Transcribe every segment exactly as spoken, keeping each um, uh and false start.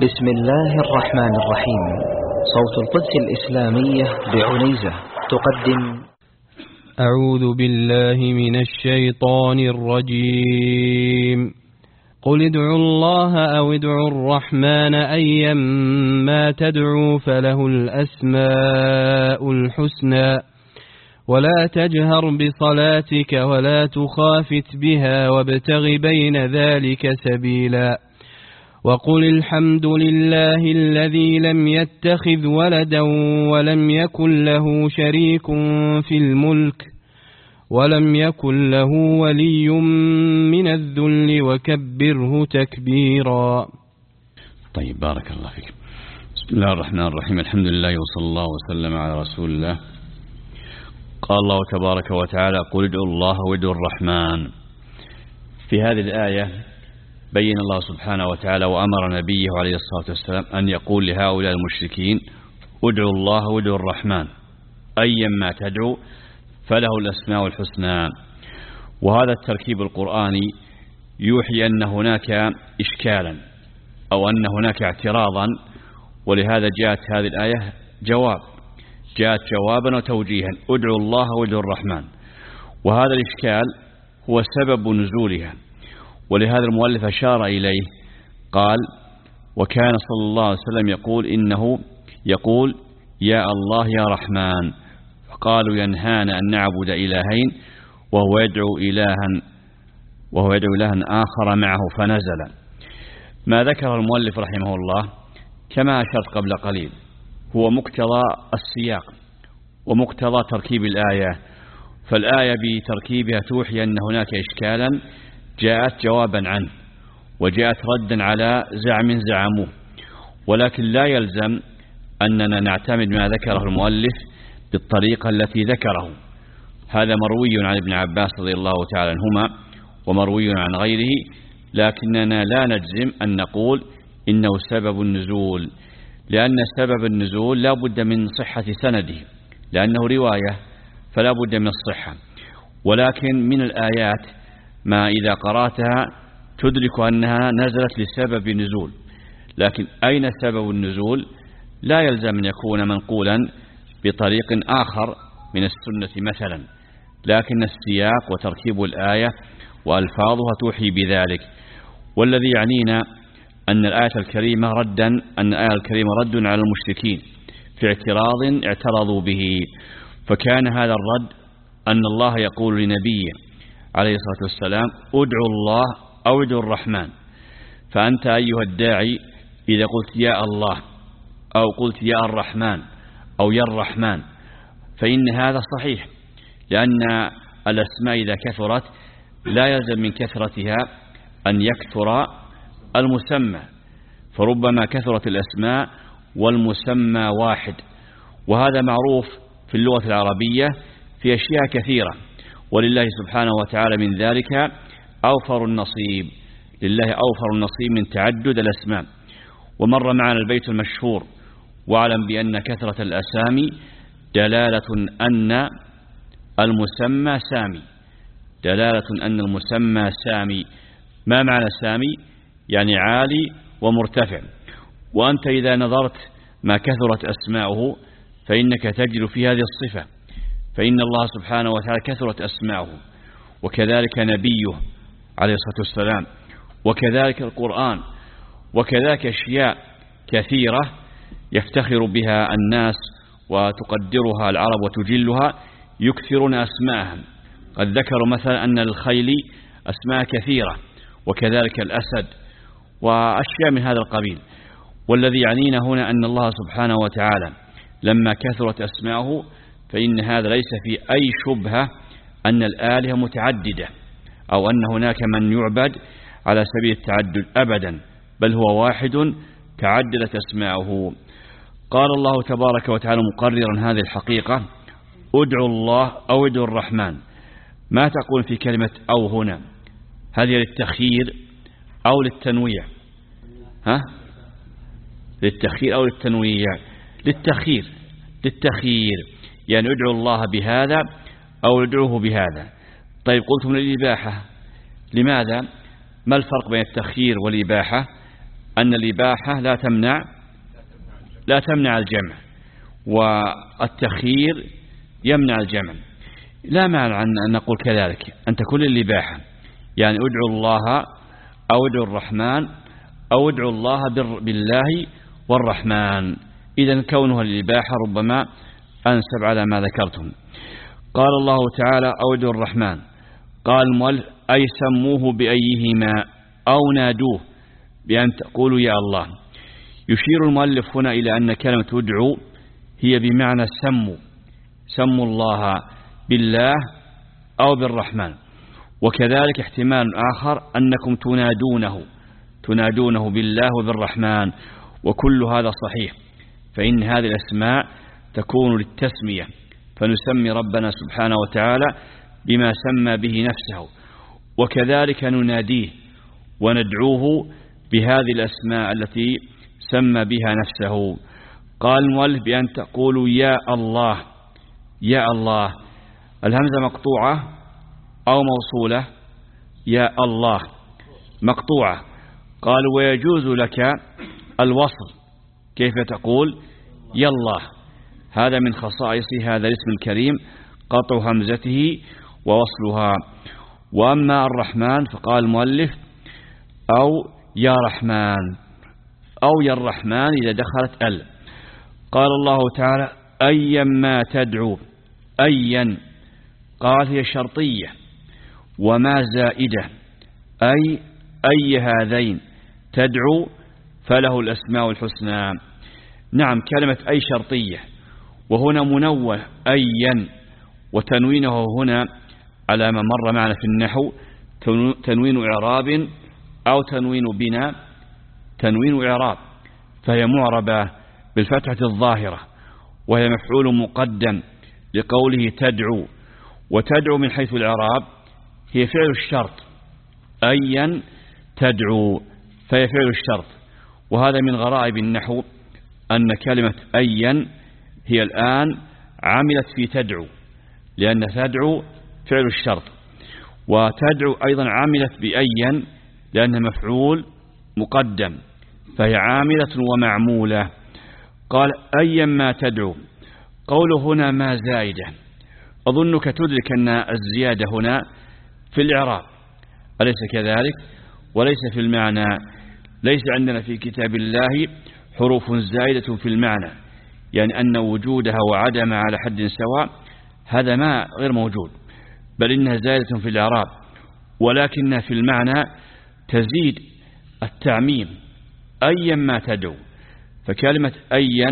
بسم الله الرحمن الرحيم. صوت القدس الإسلامية بعنيزة تقدم أعوذ بالله من الشيطان الرجيم. قل ادعوا الله أو ادعوا الرحمن أيما تدعوا فله الأسماء الحسنى ولا تجهر بصلاتك ولا تخافت بها وابتغ بين ذلك سبيلا وقل الحمد لله الذي لم يتخذ ولدا ولم يكن له شريك في الملك ولم يكن له ولي من الذل وكبره تكبيرا. طيب، بارك الله فيك. بسم الله الرحمن الرحيم. الحمد لله وصلى الله وسلم على رسول الله. قال الله تبارك وتعالى: قل ادعوا الله وادعوا الرحمن. في هذه الآية بين الله سبحانه وتعالى وأمر نبيه عليه الصلاة والسلام أن يقول لهؤلاء المشركين: ادعوا الله وادعوا الرحمن أيما تدعوا فله الأسماء الحسنى. وهذا التركيب القرآني يوحي أن هناك إشكالا أو أن هناك اعتراضا، ولهذا جاءت هذه الآية جواب جاءت جوابا وتوجيها: ادعوا الله وادعوا الرحمن. وهذا الإشكال هو سبب نزولها، ولهذا المؤلف أشار إليه قال: وكان صلى الله عليه وسلم يقول إنه يقول يا الله يا رحمن، فقالوا ينهانا أن نعبد إلهين وهو يدعو إلها وهو يدعو إلها آخر معه، فنزل. ما ذكر المؤلف رحمه الله كما أشرت قبل قليل هو مقتضى السياق ومقتضى تركيب الآية، فالآية بتركيبها توحي أن هناك إشكالا جاءت جوابا عنه وجاءت ردا على زعم زعموه، ولكن لا يلزم أننا نعتمد ما ذكره المؤلف بالطريقة التي ذكره. هذا مروي عن ابن عباس رضي الله تعالى عنهما ومروي عن غيره، لكننا لا نجزم أن نقول إنه سبب النزول، لأن سبب النزول لا بد من صحة سنده، لأنه رواية فلا بد من الصحة. ولكن من الآيات ما إذا قرأتها تدرك أنها نزلت لسبب نزول، لكن أين سبب النزول لا يلزم أن يكون منقولا بطريق آخر من السنة مثلا، لكن السياق وتركيب الآية وألفاظها توحي بذلك. والذي يعنينا أن الآية الكريمة ردا أن الآية الكريمة رد على المشركين في اعتراض اعترضوا به، فكان هذا الرد أن الله يقول لنبيه عليه الصلاة والسلام: ادعوا الله أو ادعوا الرحمن. فأنت أيها الداعي إذا قلت يا الله أو قلت يا الرحمن أو يا الرحمن فإن هذا صحيح، لأن الأسماء إذا كثرت لا يلزم من كثرتها أن يكثر المسمى، فربما كثرت الأسماء والمسمى واحد، وهذا معروف في اللغة العربية في أشياء كثيرة، ولله سبحانه وتعالى من ذلك أوفر النصيب، لله أوفر النصيب من تعدد الأسماء. ومر معنا البيت المشهور: واعلم بأن كثرة الأسامي دلالة أن المسمى سامي دلالة أن المسمى سامي. ما معنى سامي؟ يعني عالي ومرتفع. وأنت إذا نظرت ما كثرت أسماؤه فإنك تجد في هذه الصفة، فإن الله سبحانه وتعالى كثرت أسماؤه، وكذلك نبيه عليه الصلاة والسلام، وكذلك القرآن، وكذلك أشياء كثيرة يفتخر بها الناس وتقدرها العرب وتجلها، يكثرون أسماءهم. قد ذكروا مثلا أن الخيل أسماء كثيرة، وكذلك الأسد وأشياء من هذا القبيل. والذي يعنينا هنا أن الله سبحانه وتعالى لما كثرت أسماءه فإن هذا ليس في أي شبهة أن الآلهة متعددة أو أن هناك من يعبد على سبيل التعدد أبدا، بل هو واحد تعددت أسماءه. قال الله تبارك وتعالى مقررا هذه الحقيقة: ادعوا الله أو ادعوا الرحمن. ما تقول في كلمة أو هنا؟ هذه للتخيير أو للتنويع؟ ها؟ للتخيير أو للتنويع؟ للتخيير للتخيير يعني ادعوا الله بهذا أو ادعوه بهذا. طيب، قلت من الإباحة، لماذا؟ ما الفرق بين التخيير والإباحة؟ أن الإباحة لا تمنع لا تمنع الجمع، والتخيير يمنع الجمع. لا مانع أن نقول كذلك، أن تكون الإباحة، يعني ادعوا الله أو ادعوا الرحمن أو ادعوا الله بالله والرحمن. إذن كونها الإباحة ربما أنسب على ما ذكرتم. قال الله تعالى أو ادعوا الرحمن، قال المؤلف أي سموه بأيهما أو نادوه بأن تقولوا يا الله. يشير المؤلف هنا إلى أن كلمة ادعوا هي بمعنى سموا، سموا الله بالله أو بالرحمن. وكذلك احتمال آخر أنكم تنادونه تنادونه بالله وبالرحمن، وكل هذا صحيح، فإن هذه الأسماء تكون للتسمية، فنسمي ربنا سبحانه وتعالى بما سمى به نفسه، وكذلك نناديه وندعوه بهذه الأسماء التي سمى بها نفسه. قال المؤلف بأن تقولوا يا الله. يا الله الهمزة مقطوعة أو موصولة؟ يا الله مقطوعة. قال ويجوز لك الوصل، كيف تقول يا الله؟ هذا من خصائص هذا الاسم الكريم، قطع همزته ووصلها. وأما الرحمن فقال المؤلف أو يا رحمن، أو يا الرحمن إذا دخلت ال. قال الله تعالى أيا ما تدعو. أيا قال هي شرطية وما زائدة، أي أي هذين تدعو فله الأسماء الحسنى. نعم كلمة أي شرطية، وهنا منوه أيا، وتنوينه هنا على ما مر معنا في النحو تنوين إعراب أو تنوين بناء. تنوين إعراب فهي معربة بالفتحة الظاهرة، وهي مفعول مقدم لقوله تدعو. وتدعو من حيث الإعراب هي فعل الشرط، أيا تدعو فهي فعل الشرط. وهذا من غرائب النحو أن كلمة أيا هي الآن عملت في تدعو، لأن تدعو فعل الشرط، وتدعو أيضا عملت بأيا لأنها مفعول مقدم، فهي عاملة ومعمولة. قال أيا ما تدعو. قوله هنا ما زائدة، أظنك تدرك أن الزيادة هنا في الإعراب، أليس كذلك؟ وليس في المعنى. ليس عندنا في كتاب الله حروف زائدة في المعنى، يعني أن وجودها وعدمها على حد سواء، هذا ما غير موجود، بل إنها زائدة في الإعراب، ولكنها في المعنى تزيد التعميم. أيا ما تدعو، فكلمة أيا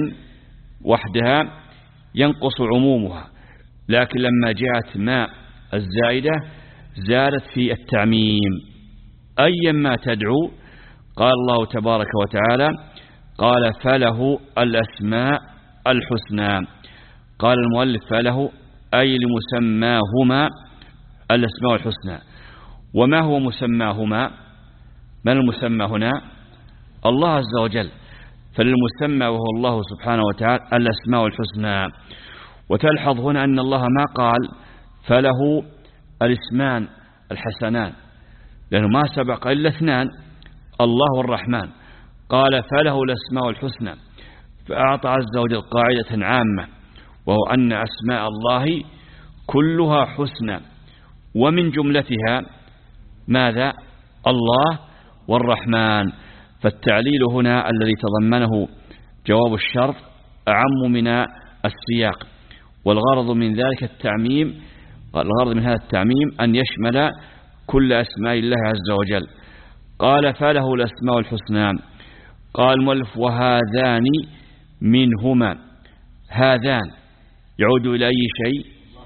وحدها ينقص عمومها، لكن لما جاءت ما الزائدة زادت في التعميم. أيا ما تدعو. قال الله تبارك وتعالى قال فله الأسماء الحسنى. قال المؤلف فله أي لمسماهما الأسماء الحسنى. وما هو مسماهما؟ من المسمى هنا؟ الله عز وجل، فللمسمى وهو الله سبحانه وتعالى الأسماء الحسنى. وتلحظ هنا أن الله ما قال فله الاسمان الحسنان، لأنه ما سبق إلا اثنان، الله والرحمن. قال فله الأسماء الحسنى، فأعطى عز وجل قاعدة عامة، وهو أن أسماء الله كلها حسنى، ومن جملتها ماذا؟ الله والرحمن. فالتعليل هنا الذي تضمنه جواب الشرط أعم من السياق، والغرض من ذلك التعميم، الغرض من هذا التعميم أن يشمل كل أسماء الله عز وجل. قال فله الأسماء الحسنى. قال المؤلف وهذان منهما. هذان يعود إلى أي شيء؟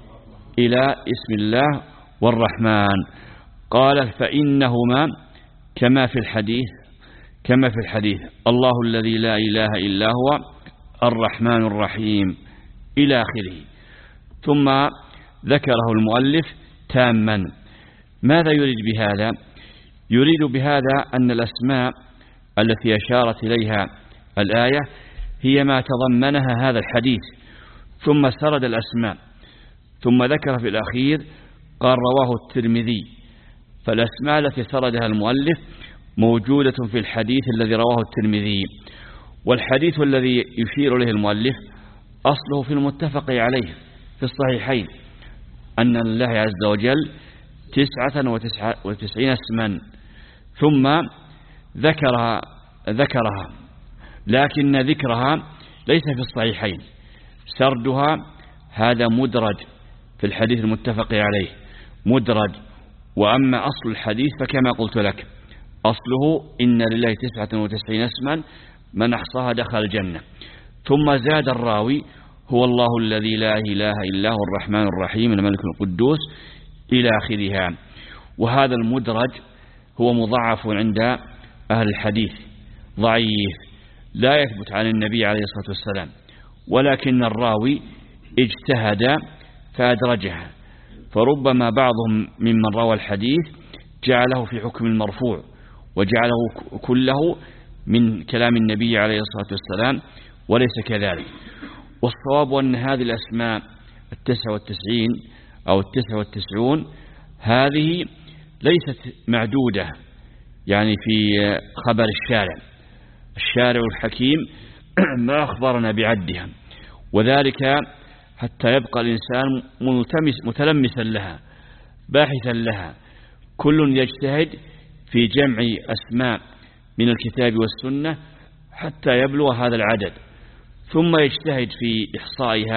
إلى اسم الله والرحمن. قال فإنهما كما في الحديث كما في الحديث الله الذي لا إله إلا هو الرحمن الرحيم إلى آخره. ثم ذكره المؤلف تاما. ماذا يريد بهذا؟ يريد بهذا أن الأسماء التي أشارت إليها الآية هي ما تضمنها هذا الحديث، ثم سرد الأسماء، ثم ذكر في الأخير قال رواه الترمذي. فالأسماء التي سردها المؤلف موجودة في الحديث الذي رواه الترمذي. والحديث الذي يشير إليه المؤلف أصله في المتفق عليه في الصحيحين، أن الله عز وجل تسعة وتسعين اسما، ثم ذكرها ذكرها لكن ذكرها ليس في الصحيحين، سردها هذا مدرج في الحديث المتفق عليه مدرج. وأما أصل الحديث فكما قلت لك أصله إن لله تسعة وتسعين اسما من أحصاها دخل الجنة، ثم زاد الراوي هو الله الذي لا إله إلا هو الرحمن الرحيم الملك القدوس إلى آخرها. وهذا المدرج هو مضاعف عند أهل الحديث، ضعيف لا يثبت عن النبي عليه الصلاة والسلام، ولكن الراوي اجتهد فأدرجها، فربما بعضهم ممن روى الحديث جعله في حكم المرفوع وجعله كله من كلام النبي عليه الصلاة والسلام، وليس كذلك. والصواب أن هذه الأسماء التسعة والتسعين أو التسعة والتسعون هذه ليست معدودة يعني في خبر الشارع الشارع الحكيم ما أخبرنا بعدها، وذلك حتى يبقى الإنسان ملتمس متلمسا لها باحثا لها، كل يجتهد في جمع أسماء من الكتاب والسنة حتى يبلغ هذا العدد، ثم يجتهد في إحصائها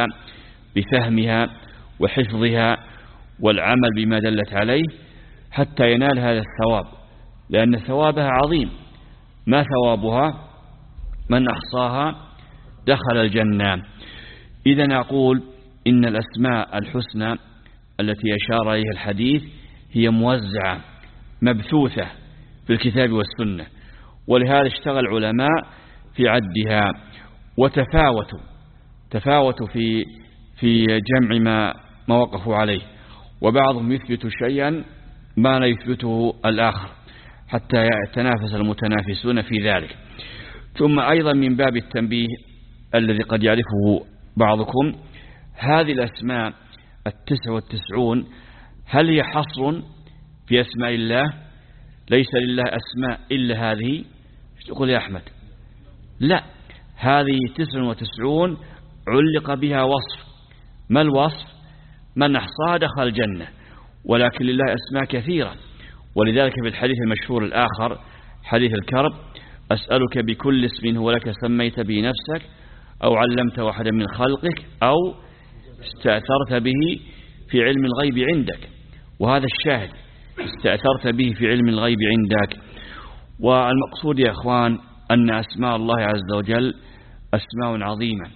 بفهمها وحفظها والعمل بما دلت عليه حتى ينال هذا الثواب، لأن ثوابها عظيم. ما ثوابها؟ من أحصاها دخل الجنة. إذن أقول إن الأسماء الحسنى التي أشار إليها الحديث هي موزعة مبثوثة في الكتاب والسنة، ولهذا اشتغل العلماء في عدها وتفاوتوا تفاوتوا في في جمع ما ما وقفوا عليه، وبعضهم يثبت شيئا ما لا يثبته الآخر حتى يتنافس المتنافسون في ذلك. ثم أيضا من باب التنبيه الذي قد يعرفه بعضكم، هذه الأسماء التسع والتسعون هل هي حصر في أسماء الله؟ ليس لله أسماء إلا هذه. تقول يا أحمد لا، هذه تسع وتسعون علق بها وصف. ما الوصف؟ من أحصاها دخل الجنة، ولكن لله أسماء كثيرة. ولذلك في الحديث المشهور الآخر حديث الكرب: أسألك بكل اسم هو لك سميت به نفسك أو علمت واحدا من خلقك أو استأثرت به في علم الغيب عندك. وهذا الشاهد، استأثرت به في علم الغيب عندك. والمقصود يا أخوان أن أسماء الله عز وجل أسماء عظيمة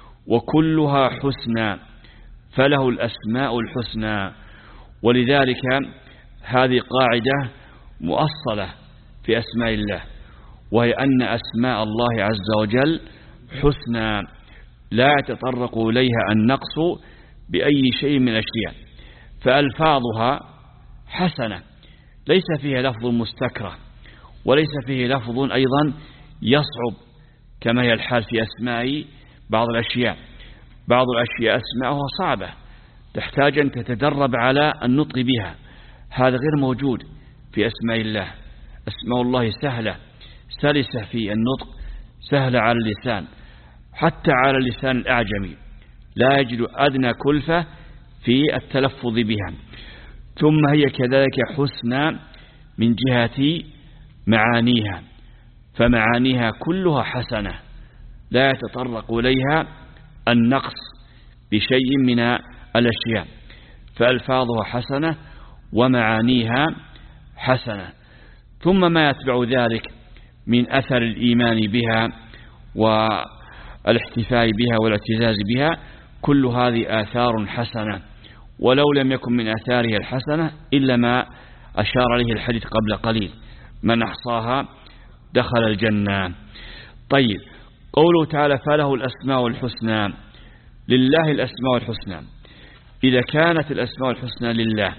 وكلها حسنى، فله الأسماء الحسنى. ولذلك هذه قاعدة مؤصلة في أسماء الله، وهي أن أسماء الله عز وجل حسنى لا يتطرق إليها النقص بأي شيء من الأشياء، فألفاظها حسنة ليس فيها لفظ مستكره، وليس فيه لفظ أيضا يصعب كما هي الحال في أسماء بعض الأشياء. بعض الأشياء أسماءها صعبة تحتاج أن تتدرب على النطق بها، هذا غير موجود في أسماء الله. أسماء الله سهلة سلسة في النطق، سهلة على اللسان، حتى على اللسان الأعجمي لا يجد أدنى كلفة في التلفظ بها. ثم هي كذلك حسنى من جهة معانيها، فمعانيها كلها حسنة لا يتطرق إليها النقص بشيء من الأشياء، فألفاظها حسنة ومعانيها حسنة. ثم ما يتبع ذلك من أثر الإيمان بها والاحتفاء بها والاعتزاز بها، كل هذه آثار حسنة، ولو لم يكن من آثارها الحسنة إلا ما أشار عليه الحديث قبل قليل: من أحصاها دخل الجنة. طيب، قوله تعالى: فله الأسماء الحسنى. لله الأسماء الحسنى. إذا كانت الأسماء الحسنى لله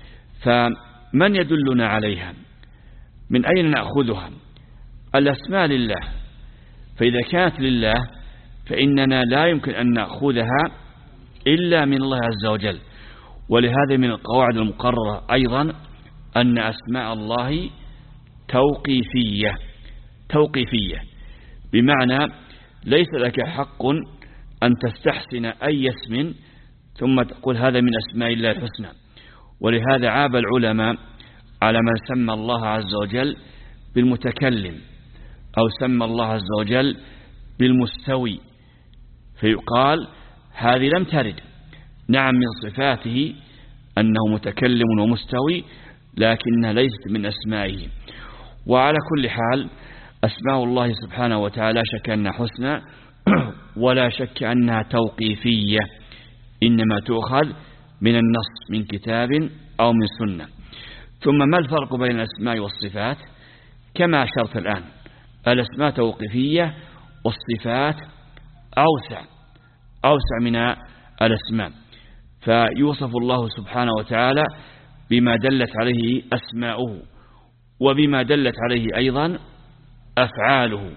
فمن يدلنا عليها؟ من أين نأخذها؟ الأسماء لله، فإذا كانت لله فإننا لا يمكن أن نأخذها إلا من الله عز وجل. ولهذا من القواعد المقررة أيضا أن أسماء الله توقيفية توقيفية بمعنى ليس لك حق أن تستحسن أي اسم ثم تقول هذا من أسماء الله الحسنى. ولهذا عاب العلماء على من سمى الله عز وجل بالمتكلم أو سمى الله عز وجل بالمستوي، فيقال هذه لم ترد. نعم من صفاته أنه متكلم ومستوي، لكنها ليست من أسمائه. وعلى كل حال أسماء الله سبحانه وتعالى شك أنها حسنى ولا شك أنها توقيفية، إنما تؤخذ من النص من كتاب أو من سنة. ثم ما الفرق بين الأسماء والصفات؟ كما أشرت الآن، الأسماء توقيفية والصفات أوسع أوسع من الأسماء، فيوصف الله سبحانه وتعالى بما دلت عليه أسماؤه وبما دلت عليه أيضا أفعاله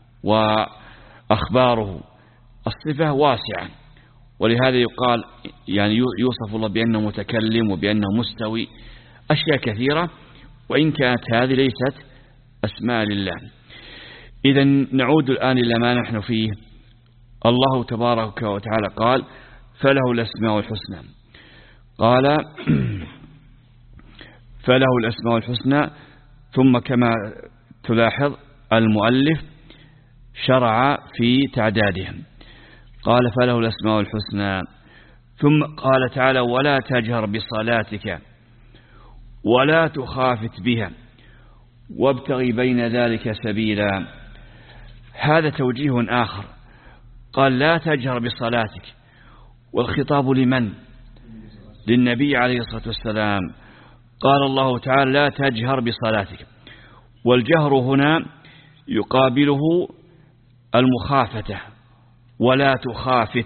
وأخباره. الصفة واسعة، ولهذا يقال يعني يوصف الله بأنه متكلم وبأنه مستوي، أشياء كثيرة، وإن كانت هذه ليست أسماء لله. إذا نعود الآن إلى ما نحن فيه. الله تبارك وتعالى قال فله الأسماء الحسنى، قال فله الأسماء الحسنى، ثم كما تلاحظ المؤلف شرع في تعدادهم، قال فله الأسماء الحسنى، ثم قال تعالى ولا تجهر بصلاتك ولا تخافت بها وابتغي بين ذلك سبيلا. هذا توجيه آخر، قال لا تجهر بصلاتك، والخطاب لمن؟ للنبي عليه الصلاة والسلام. قال الله تعالى لا تجهر بصلاتك، والجهر هنا يقابله المخافة ولا تخافت.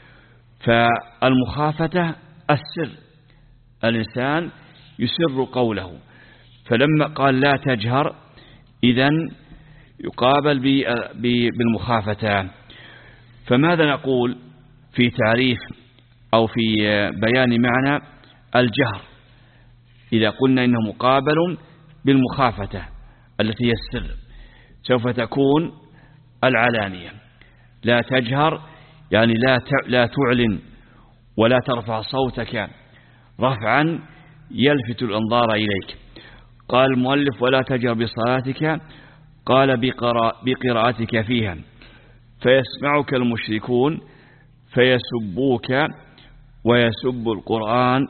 فالمخافة السر، الإنسان يسر قوله، فلما قال لا تجهر إذن يقابل بالمخافة. فماذا نقول في تعريف أو في بيان معنى الجهر إذا قلنا إنه مقابل بالمخافة التي هي السر؟ سوف تكون العلانية. لا تجهر يعني لا لا تعلن ولا ترفع صوتك رفعا يلفت الأنظار إليك. قال المؤلف ولا تجهر بصلاتك، قال بقراءتك فيها، فيسمعك المشركون فيسبوك ويسب القرآن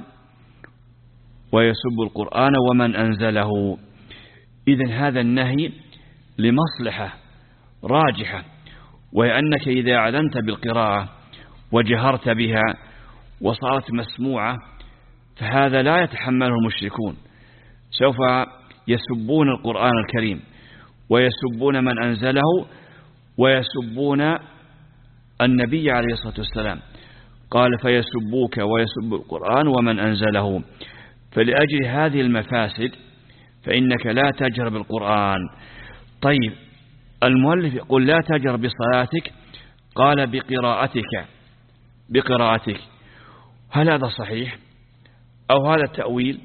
ويسب القرآن ومن أنزله. إذن هذا النهي لمصلحة راجحة، وهي أنك إذا أعلنت بالقراءة وجهرت بها وصارت مسموعة فهذا لا يتحمله المشركون، سوف يسبون القرآن الكريم ويسبون من أنزله ويسبون النبي عليه الصلاة والسلام. قال فيسبوك ويسب القرآن ومن أنزله. فلأجل هذه المفاسد فإنك لا تجهر بالقرآن. طيب المؤلف يقول لا تجهر بصلاتك، قال بقراءتك بقراءتك هل هذا صحيح أو هذا التأويل؟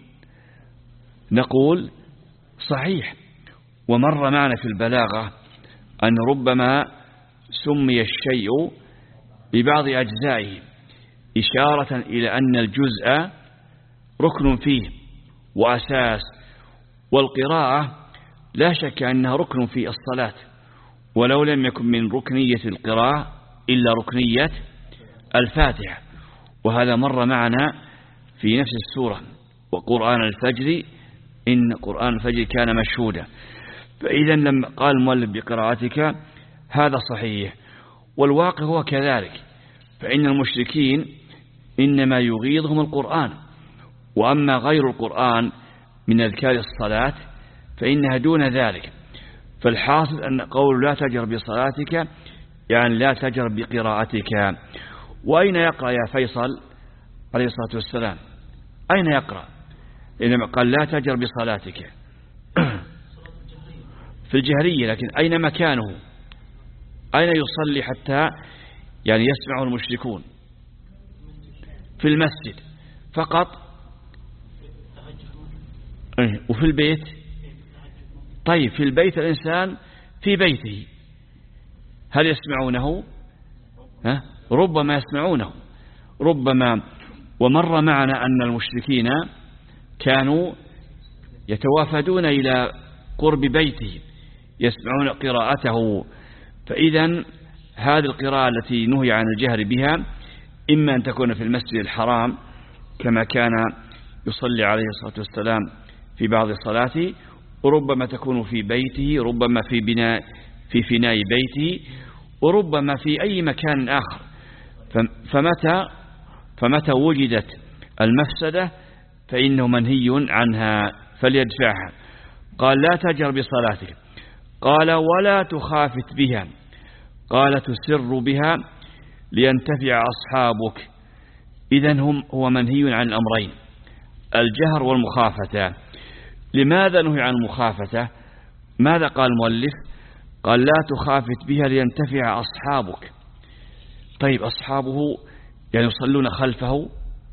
نقول صحيح. ومر معنا في البلاغة أن ربما سمي الشيء ببعض أجزائه إشارة إلى أن الجزء ركن فيه وأساس، والقراءة لا شك أنها ركن في الصلاة، ولو لم يكن من ركنية القراءة إلا ركنية الفاتحة. وهذا مر معنا في نفس السورة وقرآن الفجر إن قرآن الفجر كان مشهودا. فإذا لما قال المؤلف بقراءتك هذا صحيح، والواقع هو كذلك، فإن المشركين إنما يغيظهم القرآن، وأما غير القرآن من أذكار الصلاة فإنها دون ذلك. فالحاصل أن قول لا تجر بصلاتك يعني لا تجر بقراءتك. وأين يقرأ يا فيصل عليه الصلاة والسلام؟ أين يقرأ إنما قال لا تجر بصلاتك؟ في الجهرية، لكن أين مكانه؟ أين يصلي حتى يعني يسمعه المشركون؟ في المسجد فقط. وفي البيت طيب في البيت الإنسان في بيته هل يسمعونه؟ ها؟ ربما يسمعونه، ربما. ومر معنا أن المشركين كانوا يتوافدون إلى قرب بيته يسمعون قراءته. فإذا هذه القراءة التي نهي عن الجهر بها إما أن تكون في المسجد الحرام كما كان يصلي عليه الصلاة والسلام في بعض صلاته، وربما تكون في بيته، ربما في بناء في فناء بيته، وربما في أي مكان آخر. فمتى فمتى وجدت المفسدة فإنه منهي عنها فليدفعها. قال لا تجهر بصلاتك، قال ولا تخافت بها، قال تسر بها لينتفع أصحابك. إذن هم هو منهي عن الأمرين، الجهر والمخافة. لماذا نهي عن المخافة؟ ماذا قال المؤلف؟ قال لا تخافت بها لينتفع أصحابك. طيب أصحابه يعني يصلون خلفه؟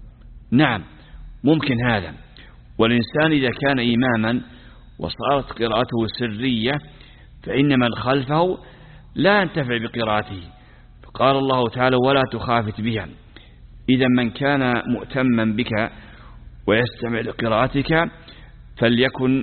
نعم ممكن هذا. والإنسان إذا كان إماما وصارت قراءته سرية فإن من خلفه لا ينتفع بقراءته. قال الله تعالى ولا تخافت بها. إذا من كان مؤتما بك ويستمع لقراءتك فليكن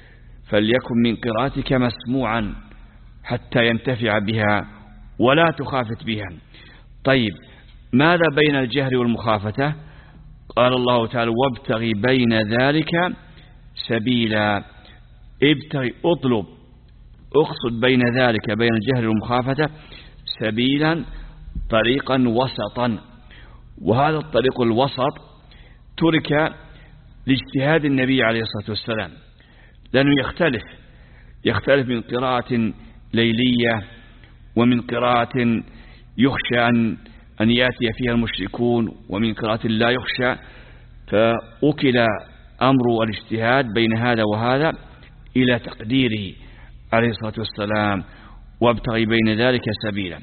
فليكن من قراءتك مسموعا حتى ينتفع بها ولا تخافت بها. طيب ماذا بين الجهر والمخافة؟ قال الله تعالى وابتغي بين ذلك سبيلا. ابتغي اطلب اقصد بين ذلك بين الجهر والمخافة سبيلا طريقا وسطا. وهذا الطريق الوسط ترك لاجتهاد النبي عليه الصلاة والسلام، لأنه يختلف يختلف من قراءة ليلية ومن قراءة يخشى أن أن يأتي فيها المشركون ومن قراءة لا يخشى. فأكل أمر الاجتهاد بين هذا وهذا إلى تقديره عليه الصلاة والسلام وابتغي بين ذلك سبيلا.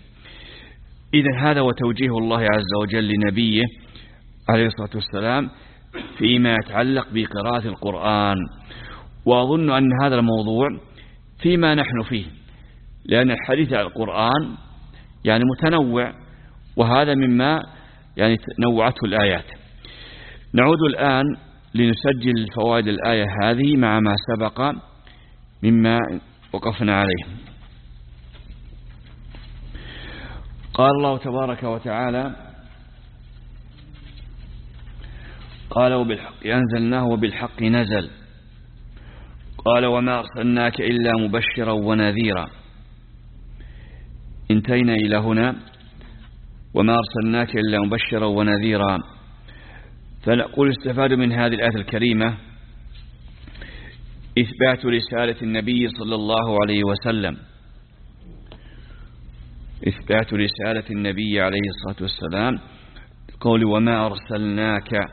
إذن هذا وتوجيه الله عز وجل لنبيه عليه الصلاة والسلام فيما يتعلق بقراءة القرآن. وأظن أن هذا الموضوع فيما نحن فيه، لأن الحديث عن القرآن يعني متنوع، وهذا مما يعني نوعته الآيات. نعود الآن لنسجل فوائد الآية هذه مع ما سبق مما وقفنا عليه. قال الله تبارك وتعالى قال وبالحق أنزلناه وبالحق نزل. قال وما أرسلناك إلا مبشرا ونذيرا. انتهينا إلى هنا وما أرسلناك إلا مبشرا ونذيرا. فنقول استفاد من هذه الآية الكريمة إثبات رسالة النبي صلى الله عليه وسلم، إثبات رسالة النبي عليه الصلاة والسلام قول وما أرسلناك،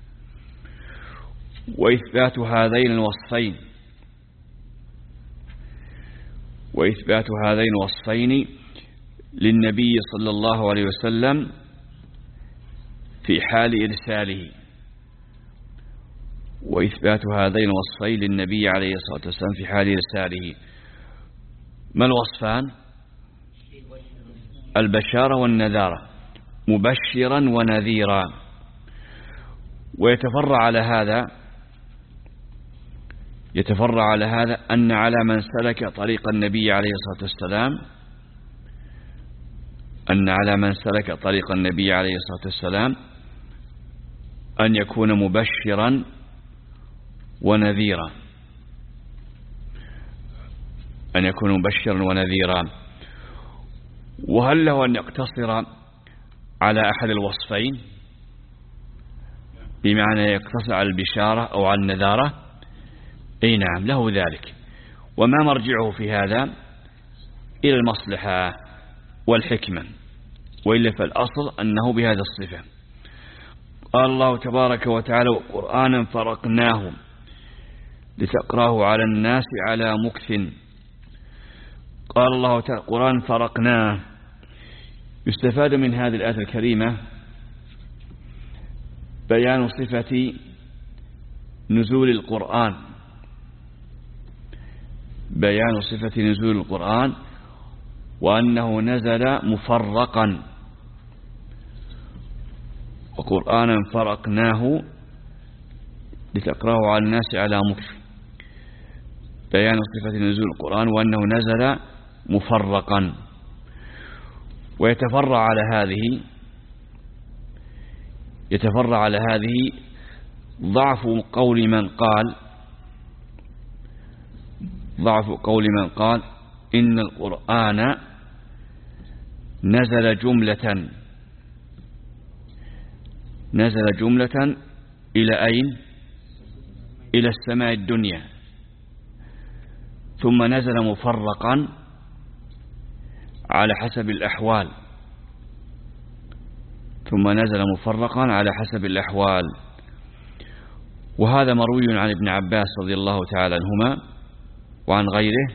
وإثبات هذين الوصفين وإثبات هذين الوصفين للنبي صلى الله عليه وسلم في حال إرساله، وإثبات هذين الوصفين للنبي عليه الصلاة والسلام في حال إرساله. ما الوصفان؟ البشارة والنذارة، مبشرا ونذيرا. ويتفرع على هذا يتفرع على هذا أن على من سلك طريق النبي عليه الصلاة والسلام أن على من سلك طريق النبي عليه الصلاة والسلام أن يكون مبشرا ونذيرا، أن يكون مبشرا ونذيرا. وهل له أن يقتصر على أحد الوصفين، بمعنى يقتصر على البشارة أو على النذارة؟ أي نعم له ذلك. وما مرجعه في هذا؟ إلى المصلحة والحكمة، وإلا فالأصل أنه بهذا الصفة. قال الله تبارك وتعالى وقرآنا فرقناه لتقراه على الناس على مكث. قال الله تعالى قرآن فرقناه. يستفاد من هذه الآية الكريمة بيان صفة نزول القرآن، بيان صفة نزول القرآن وأنه نزل مفرقا، وقرآنا فرقناه لتقرأه على الناس على مكث. بيان صفة نزول القرآن وأنه نزل مفرقا. ويتفرع على هذه يتفرع على هذه ضعف قول من قال ضعف قول من قال إن القرآن نزل جملة نزل جملة إلى أين؟ إلى السماء الدنيا، ثم نزل مفرقا على حسب الأحوال ثم نزل مفرقا على حسب الأحوال. وهذا مروي عن ابن عباس رضي الله تعالى عنهما وعن غيره،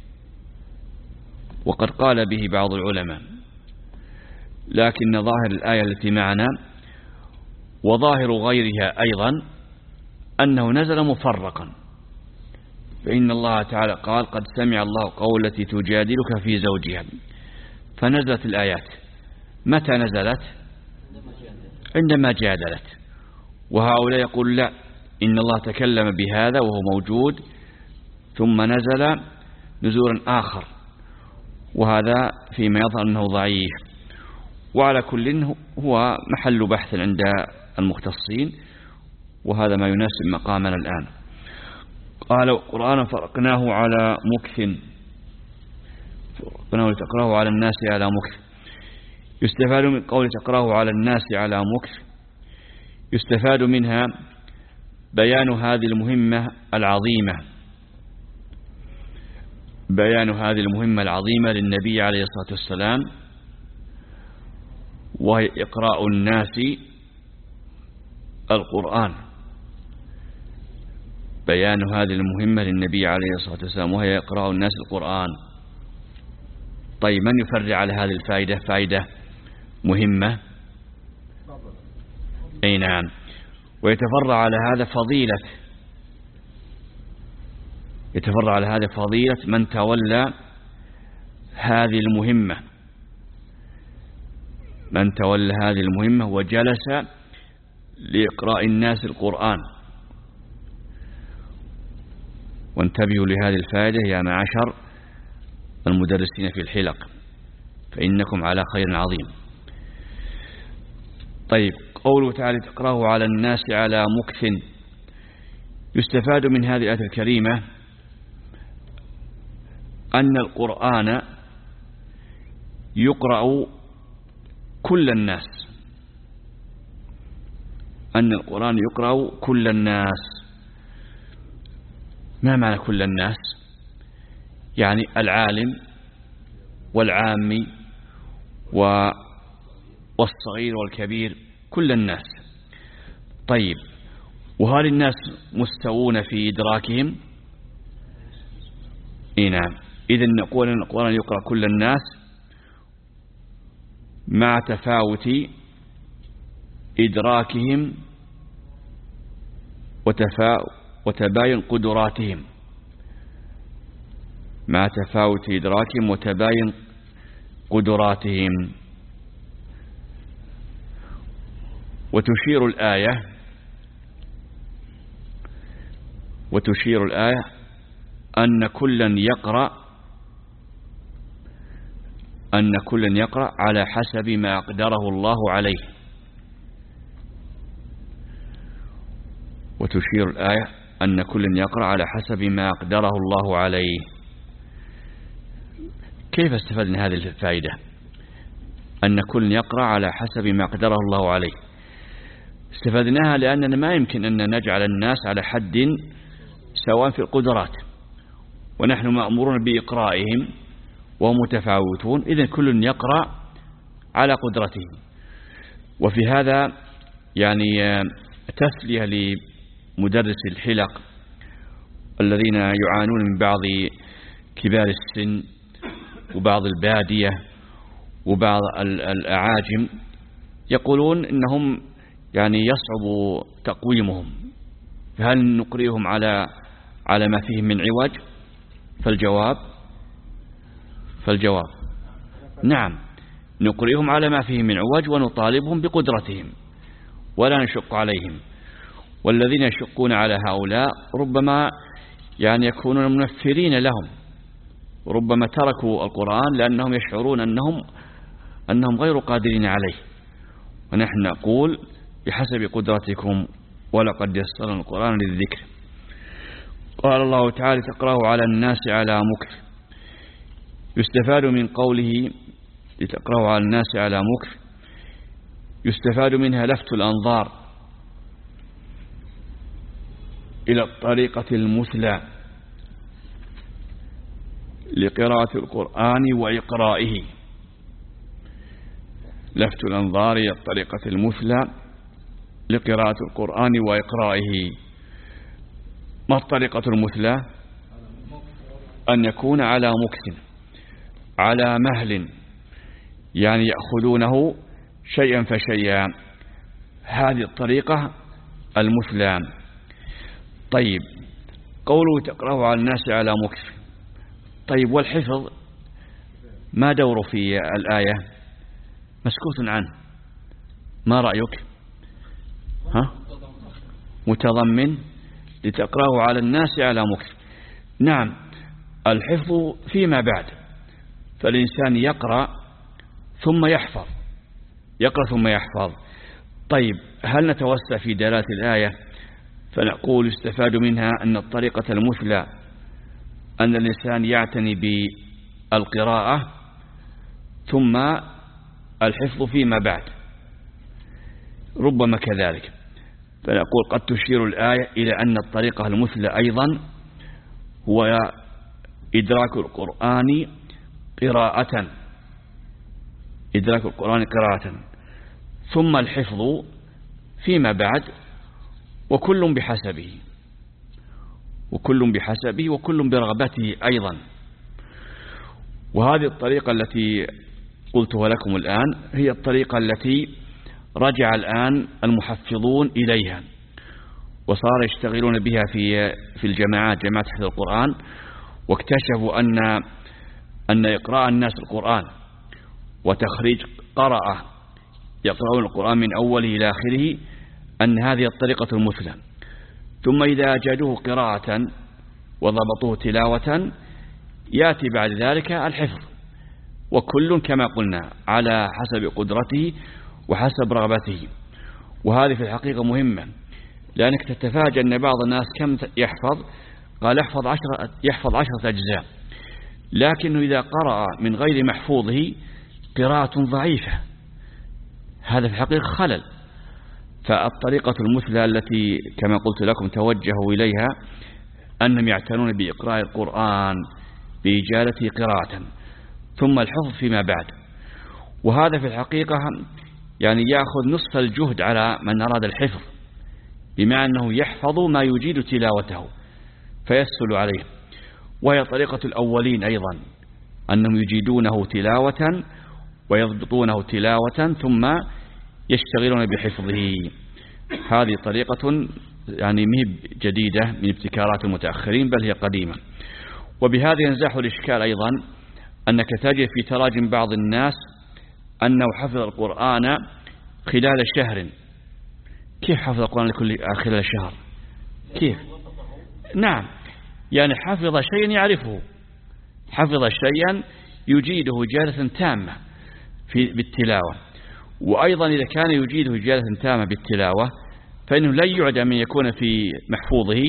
وقد قال به بعض العلماء، لكن ظاهر الآية التي معنا وظاهر غيرها أيضا أنه نزل مفرقا، فإن الله تعالى قال قد سمع الله قول التي تجادلك في زوجها، فنزلت الآيات. متى نزلت؟ عندما جادلت. وهؤلاء يقول لا، إن الله تكلم بهذا وهو موجود ثم نزل نزولا آخر، وهذا فيما يظهر أنه ضعيف. وعلى كل هو محل بحث عند المختصين، وهذا ما يناسب مقامنا الآن. قال قرآن فرقناه على مكث فرقناه لتقرأه على الناس على مكث. يستفاد من قول تقرأه على الناس على مكث، يستفاد منها بيان هذه المهمة العظيمة بيان هذه المهمة العظيمة للنبي عليه الصلاة والسلام، وهي إقراء الناس القرآن. بيان هذه المهمة للنبي عليه الصلاة والسلام وهي إقراء الناس القرآن. طيب، من يفرع على هذه الفائدة؟ فائدة مهمة. أي نعم. ويتفرع على هذا فضيلة يتفرع على هذا فضيلة من تولى هذه المهمة من تولى هذه المهمة وجلس لإقراء الناس القرآن. وانتبهوا لهذه الفائدة يا معشر المدرسين في الحلق، فإنكم على خير عظيم. طيب، قوله تعالى تقرأه على الناس على مكث. يستفاد من هذه الآية الكريمة أن القرآن يقرأ كل الناس أن القرآن يقرأ كل الناس. ما معنى كل الناس؟ يعني العالم والعامي والصغير والكبير، كل الناس. طيب، وهل الناس مستوون في إدراكهم؟ إيه نعم. إذن نقول أن القرآن يقرأ كل الناس مع تفاوت إدراكهم وتفا وتباين قدراتهم مع تفاوت إدراكهم وتباين قدراتهم. وتشير الآية وتشير الآية أن كلا يقرأ أن كلا يقرأ على حسب ما أقدره الله عليه. وتشير الآية أن كلا يقرأ على حسب ما أقدره الله عليه. كيف استفدنا هذه الفائدة؟ أن كل يقرأ على حسب ما أقدره الله عليه. استفدناها لأننا ما يمكن أن نجعل الناس على حد سواء في القدرات، ونحن مأمورون بإقرائهم وهم متفاوتون، إذن كل يقرأ على قدرته. وفي هذا يعني تسلية لمدرس الحلق الذين يعانون من بعض كبار السن وبعض البادية وبعض الأعاجم، يقولون إنهم يعني يصعب تقويمهم، فهل نقرئهم على على ما فيه من عوج؟ فالجواب فالجواب نعم، نقرئهم على ما فيه من عوج ونطالبهم بقدرتهم ولا نشق عليهم. والذين يشقون على هؤلاء ربما يعني يكونون منفرين لهم، ربما تركوا القرآن لأنهم يشعرون أنهم أنهم غير قادرين عليه، ونحن نقول بحسب قدرتكم ولقد يسرنا القرآن للذكر. قال الله تعالى تقرأه على الناس على مكر. يستفاد من قوله لتقرأه على الناس على مكر يستفاد منها لفت الأنظار إلى الطريقة المثلى لقراءة القرآن وإقرائه. لفت الأنظار إلى الطريقة المثلى لقراءة القرآن وإقرائه. ما الطريقة المثلى؟ أن يكون على مكث، على مهل، يعني يأخذونه شيئا فشيئا. هذه الطريقة المثلى. طيب، قوله تقرأه على الناس على مكث. طيب، والحفظ ما دوره في الآية؟ مسكوت عنه، ما رأيك؟ ها؟ متضمن لتقرأه على الناس على مكث. نعم، الحفظ فيما بعد، فالإنسان يقرأ ثم يحفظ، يقرأ ثم يحفظ. طيب، هل نتوسع في دلالة الآية فنقول يستفاد منها أن الطريقة المثلى أن الإنسان يعتني بالقراءة ثم الحفظ فيما بعد؟ ربما كذلك، فنقول قد تشير الآية إلى أن الطريقة المثلى أيضا هو إدراك القرآن قراءة، إدراك القرآن قراءة ثم الحفظ فيما بعد، وكل بحسبه وكل بحسبه وكل برغبته أيضا. وهذه الطريقة التي قلتها لكم الآن هي الطريقة التي رجع الآن المحفظون إليها وصار يشتغلون بها في في الجماعات، جماعة حفظ القرآن، واكتشفوا أن أن إقراء الناس القرآن وتخريج قراءة يقرؤون القرآن من أوله إلى آخره أن هذه الطريقة المثلى. ثم إذا جادوه قراءة وضبطوه تلاوة يأتي بعد ذلك الحفظ، وكل كما قلنا على حسب قدرته وحسب رغبته. وهذه في الحقيقة مهمة، لأنك تتفاجأ أن بعض الناس كم يحفظ، قال يحفظ عشرة, يحفظ عشرة أجزاء، لكنه إذا قرأ من غير محفوظه قراءة ضعيفة، هذا في الحقيقة خلل. فالطريقة المثلى التي كما قلت لكم توجهوا إليها أنهم يعتنون بإقراء القرآن بإجالته قراءة ثم الحفظ فيما بعد. وهذا في الحقيقة يعني يأخذ نصف الجهد على من أراد الحفظ، بمعنى أنه يحفظ ما يجيد تلاوته فيسهل عليه. وهي طريقة الأولين أيضا، أنهم يجيدونه تلاوة ويضبطونه تلاوة ثم يشتغلون بحفظه. هذه طريقة يعني مهب جديدة من ابتكارات المتأخرين، بل هي قديمة. وبهذا ينزاح الإشكال أيضا أنك تجد في تراجم بعض الناس أنه حفظ القرآن خلال شهر. كيف حفظ القرآن لكل خلال شهر؟ كيف؟ نعم، يعني حفظ شيئا يعرفه، حفظ شيئا يجيده جالة تامة في بالتلاوة. وأيضا إذا كان يجيده جالة تامة بالتلاوة فإنه لا يعد من يكون في محفوظه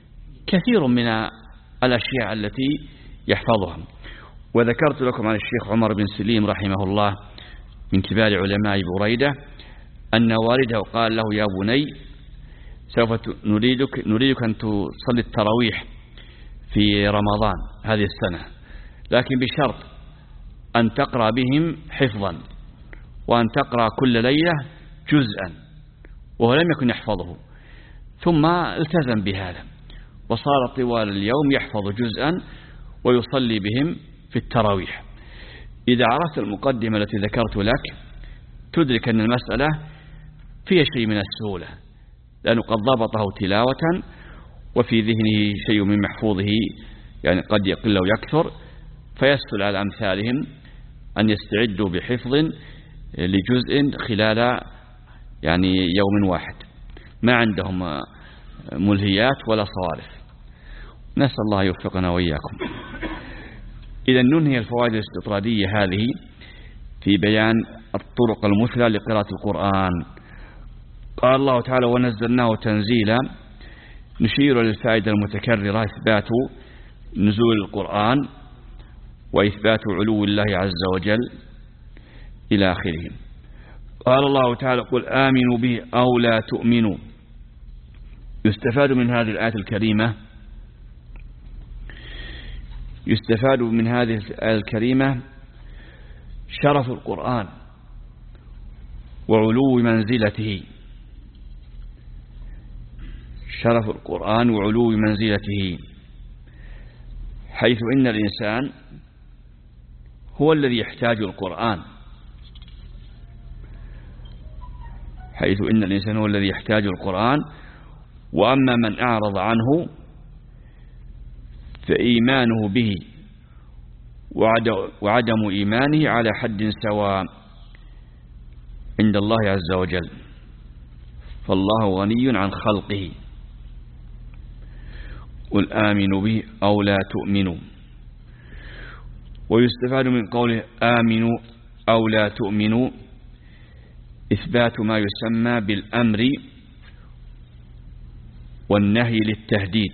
كثير من الأشياء التي يحفظها. وذكرت لكم عن الشيخ عمر بن سليم رحمه الله من كبار علماء بريدة أن والده قال له: يا بني، سوف نريدك, نريدك أن تصلي التراويح في رمضان هذه السنة، لكن بشرط أن تقرأ بهم حفظا، وأن تقرأ كل ليلة جزءا. وهو لم يكن يحفظه، ثم التزم بهذا وصار طوال اليوم يحفظ جزءا ويصلي بهم في التراويح. إذا عرفت المقدمة التي ذكرت لك تدرك أن المسألة فيها شيء من السهولة، لأنه قد ضبطه تلاوة وفي ذهنه شيء من محفوظه يعني قد يقل ويكثر، فيسهل على أمثالهم أن يستعدوا بحفظ لجزء خلال يعني يوم واحد، ما عندهم ملهيات ولا صوارف. نسأل الله يوفقنا وإياكم. إذا ننهي الفوائد الاستطرادية هذه في بيان الطرق المثلى لقراءة القرآن. قال الله تعالى: ونزلناه تنزيلا، نشير للفائدة المتكررة إثبات نزول القرآن وإثبات علو الله عز وجل إلى آخره. قال الله تعالى: قل آمنوا به أو لا تؤمنوا. يستفاد من هذه الآية الكريمة يستفاد من هذه الآية الكريمة شرف القرآن وعلو منزلته، شرف القرآن وعلو منزلته، حيث إن الإنسان هو الذي يحتاج القرآن، حيث إن الإنسان هو الذي يحتاج القرآن. وأما من أعرض عنه فإيمانه به وعدم إيمانه على حد سواء عند الله عز وجل، فالله غني عن خلقه. قل آمنوا به أو لا تؤمنوا. ويستفاد من قوله آمنوا أو لا تؤمنوا إثبات ما يسمى بالأمر والنهي للتهديد،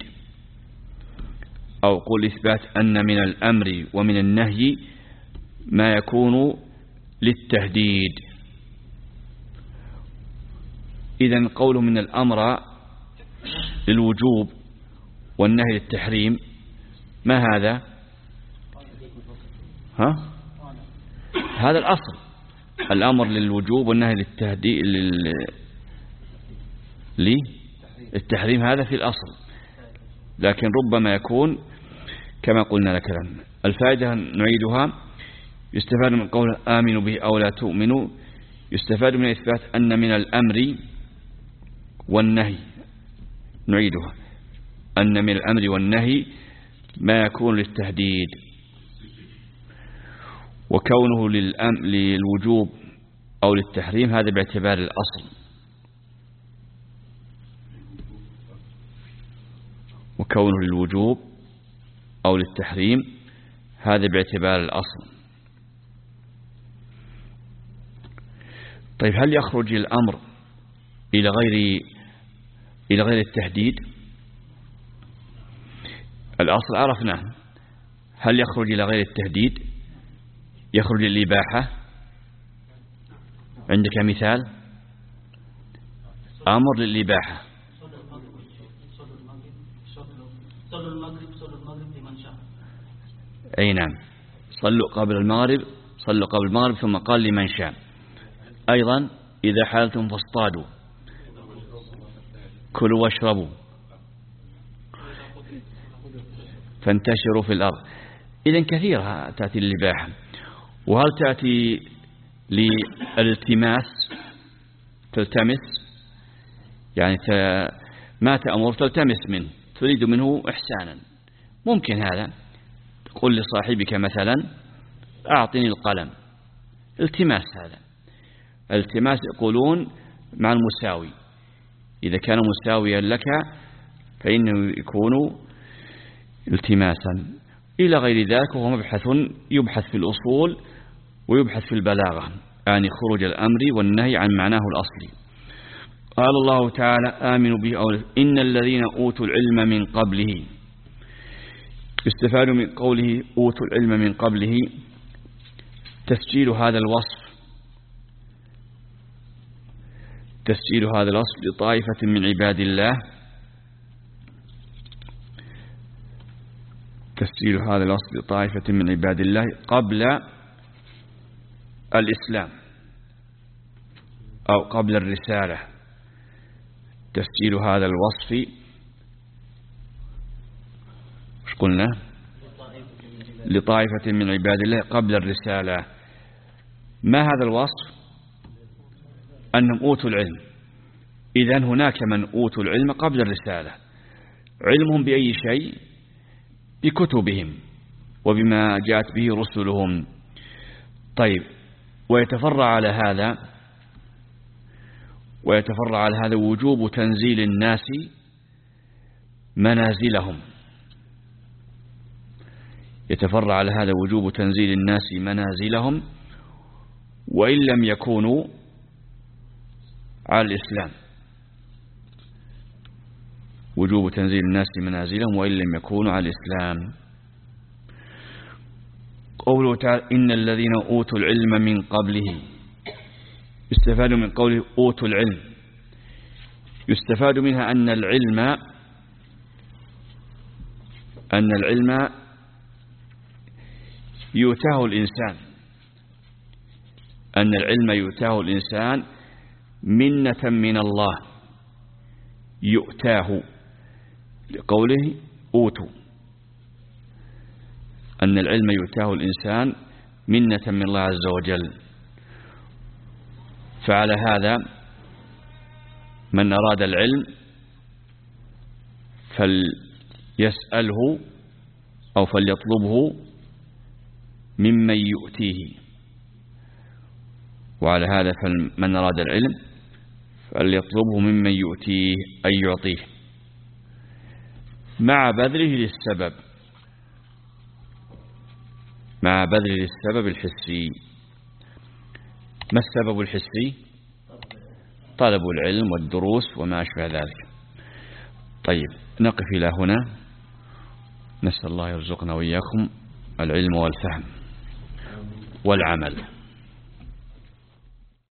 أو قل إثبات أن من الأمر ومن النهي ما يكون للتهديد. إذن قوله من الأمر للوجوب والنهي للتحريم، ما هذا؟ ها؟ هذا الأصل، الأمر للوجوب والنهي للتهديد للتحريم، هذا في الأصل، لكن ربما يكون كما قلنا لك. الفائدة نعيدها: يستفاد من قول آمنوا به أو لا تؤمنوا، يستفاد من إثبات أن من الأمر والنهي، نعيدها، أن من الأمر والنهي ما يكون للتهديد، وكونه للوجوب أو للتحريم هذا باعتبار الأصل، وكونه للوجوب أو للتحريم هذا باعتبار الأصل. طيب، هل يخرج الأمر إلى غير إلى غير التهديد؟ الأصل عرفناه. هل يخرج إلى غير التهديد؟ يخرج الإباحة. عندك مثال؟ أمر للإباحة. أي نعم، صلوا قبل المغرب، صلوا قبل المغرب، ثم قال لمن شاء. أيضا إذا حالتم فاصطادوا، كلوا واشربوا، فانتشروا في الأرض. إذن كثيرة تأتي للإباحة. وهل تأتي للالتماس؟ تلتمس، يعني ما تأمر تلتمس منه، تريد منه إحسانا، ممكن هذا. تقول لصاحبك مثلا أعطني القلم، التماس. هذا التماس يقولون مع المساوي، إذا كان مساويا لك فإنه يكون التماسا. إلى غير ذلك وهو مبحث يبحث في الأصول ويبحث في البلاغة، يعني خروج الأمر والنهي عن معناه الأصلي. قال الله تعالى آمنوا به أو إن الذين أوتوا العلم من قبله. يستفاد من قوله أوتوا العلم من قبله تسجيل هذا الوصف تسجيل هذا الوصف لطائفة من عباد الله تسجيل هذا الوصف لطائفة من عباد الله قبل الإسلام أو قبل الرسالة. تسجيل هذا الوصف مش قلنا لطائفة من عباد الله قبل الرسالة. ما هذا الوصف؟ أنهم أوتوا العلم. إذن هناك من أوتوا العلم قبل الرسالة. علمهم بأي شيء؟ بكتبهم وبما جاءت به رسلهم. طيب، ويتفرع على هذا ويتفرع على هذا وجوب تنزيل الناس منازلهم يتفرع على هذا وجوب تنزيل الناس منازلهم وإن لم يكونوا على الإسلام. وجوب تنزيل الناس منازلهم وإن لم يكونوا على الإسلام. قوله تعالى إن الذين أوتوا العلم من قبله، يستفاد من قوله أوتوا العلم، يستفاد منها أن العلم أن العلم يؤتاه الإنسان أن العلم يؤتاه الإنسان منة من الله، يؤتاه لقوله أوتوا، أن العلم يؤتاه الإنسان منة من الله عز وجل. فعلى هذا من أراد العلم فليسأله أو فليطلبه ممن يؤتيه، وعلى هذا فمن أراد العلم فليطلبه ممن يؤتيه أي يعطيه مع بذله للسبب مع بذله للسبب الحسي. ما السبب الحسي؟ طلب العلم والدروس وما أشبه ذلك. طيب، نقف إلى هنا، نسأل الله يرزقنا وإياكم العلم والفهم والعمل.